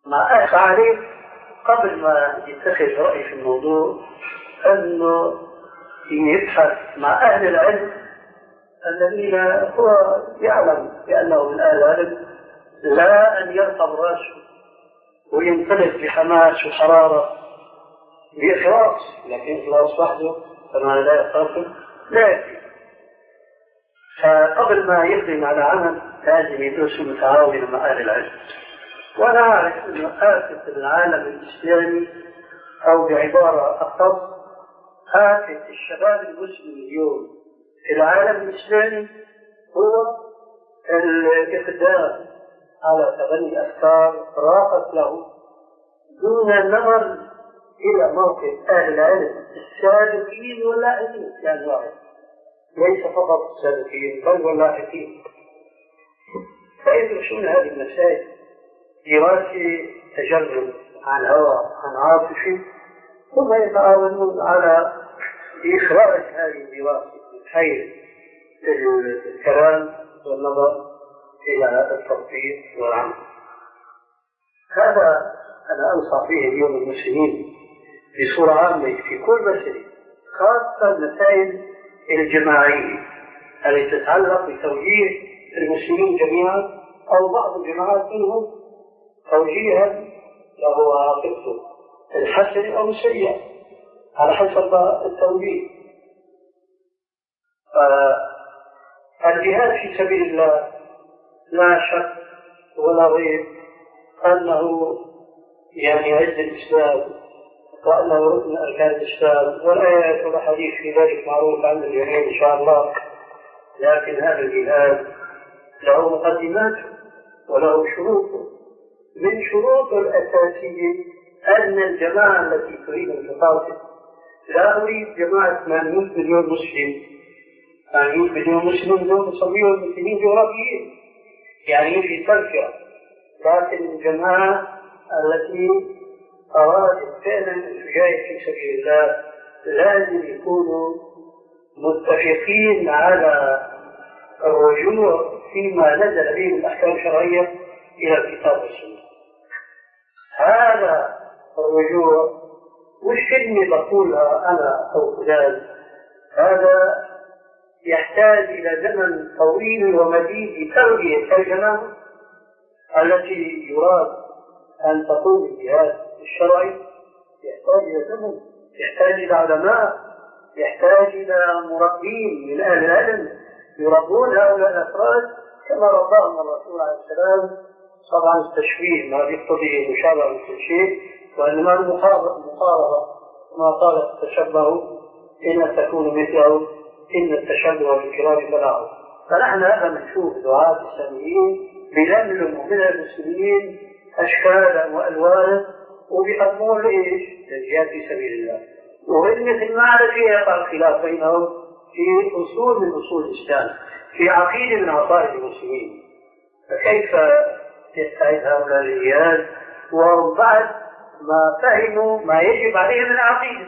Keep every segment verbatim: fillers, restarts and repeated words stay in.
مع أخ عليه قبل ما يتخذ رأي في الموضوع أنه يبحث مع أهل العلم الذين هو يعلم بأنه من أهل العلم، لا أن يرقب رأسه وينطلق بحماس وحرارة بإخلاص، لكن إخلاص وحده فما لا يخاف لا يكفي. فقبل ما يقدم على عمل لازم يدرس متعاون مع أهل العلم. وأنا أعرف أن آفة العالم الإسلامي أو بعبارة أخص آفة الشباب المسلم اليوم في العالم الإسلامي هو الإقدام على تبني أفكار راقت له دون النظر إلى موقف أهل العلم السابقين واللاحقين، يعني واحد ليس فقط السابقين بل واللاحقين. فيدرسون هذه المسائل دراسة تجرب عن هوى عن عاطفة، ثم يتعاونون على إخراج هذه الدراسة من حيث الكلام والنظر إلى التطبيق والعمل. هذا أنا أنصح به اليوم المسلمين بصورة عامة في كل مسألة، خاصة المسائل الجماعية التي تتعلق بتوجيه المسلمين جميعا أو بعض الجماعات منهم توجيها له عاقبته الحسن أو السيئة على حسب التوجيه. الجهاد في سبيل الله لا شك ولا ريب أنه يعني عز الإسلام وأنه ركن أركان الإسلام، والآيات والأحاديث في ذلك معروف عند الجميع إن شاء الله. لكن هذا الجهاد له مقدماته وله شروطه. من شروطه الأساسية أن الجماعة التي تريد أن تقاتل، لا أريد جماعة ثمانمائة مليون مسلم، ثمانمائة مليون مسلم دول نسميهم مسلمين جغرافيين يعني في تركيا، لكن الجماعة التي أرادت فعلا الجهاد في سبيل الله لازم يكونوا متفقين على الرجوع فيما نزل به من الأحكام الشرعية إلى الكتاب والسنة. هذا الرجوع مش كلمة بقولها أنا أو فلان، هذا يحتاج إلى زمن طويل ومديد لتربية الجماعة التي يراد أن تقوم بالجهاد الشرعي. يحتاج إلى زمن، يحتاج إلى علماء، يحتاج إلى مربين من أهل العلم يربون هؤلاء الأفراد كما رباهم الرسول عليه السلام. طبعا التشبيه ما يقتضي المشابهة في كل شيء، وإنما المقاربة كما قال التشبه إن تكون مثله إن التشبه بالكرام بلاغ. فنحن هذا نشوف دعاة إسلاميين بيلملموا من المسلمين أشكالا وألوانا وبيقدمون لإيش؟ للجهاد في سبيل الله. وإن مثل ما على فيها يقع الخلاف بينهم في أصول من أصول الإسلام، في عقيدة من عقائد المسلمين. فكيف يستعيد هؤلاء الجهاد وبعد ما فهموا ما يجب عليهم من العقيدة؟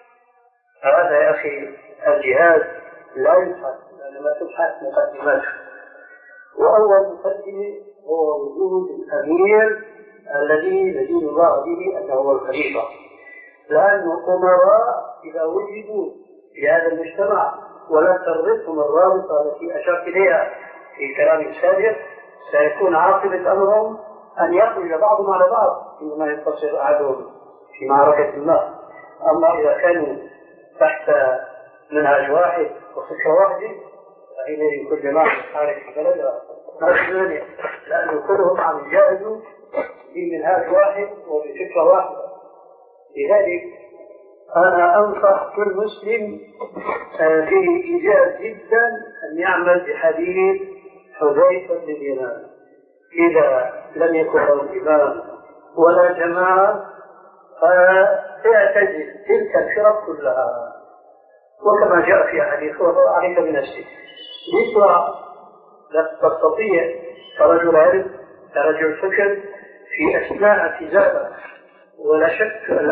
هذا يا أخي الجهاد لا يبحث، لأنما تبحث مقدماته. وأول مقدمة هو وجود الأمير الذي يدين الله به أنه هو الخليفة، لأن الأمراء إذا وجدوا في هذا المجتمع ولا تربطهم الرابطة التي أشرت إليها في كلام السابق سيكون عاقبة أمرهم أن يخرج بعضهم على بعض عندما ينتصر أحدهم في معركة ما. أما إذا كانوا تحت منهج واحد وفكرة واحدة فإن كل جماعة تحارب في بلدها ما، لأنه كلهم عم يجاهدوا بمنهج واحد وبفكرة واحدة. لذلك أنا أنصح كل مسلم في إيجاز جدا أن يعمل بحديث حذيفة بن اليمان: إذا لم يكن له إمام ولا جماعة فاعتزل تلك الفرق كلها. وكما جاء في حديث عليك بنفسك يسرع لا تستطيع كرجل علم كرجل فكر في أثناء اعتزالك، ولا شك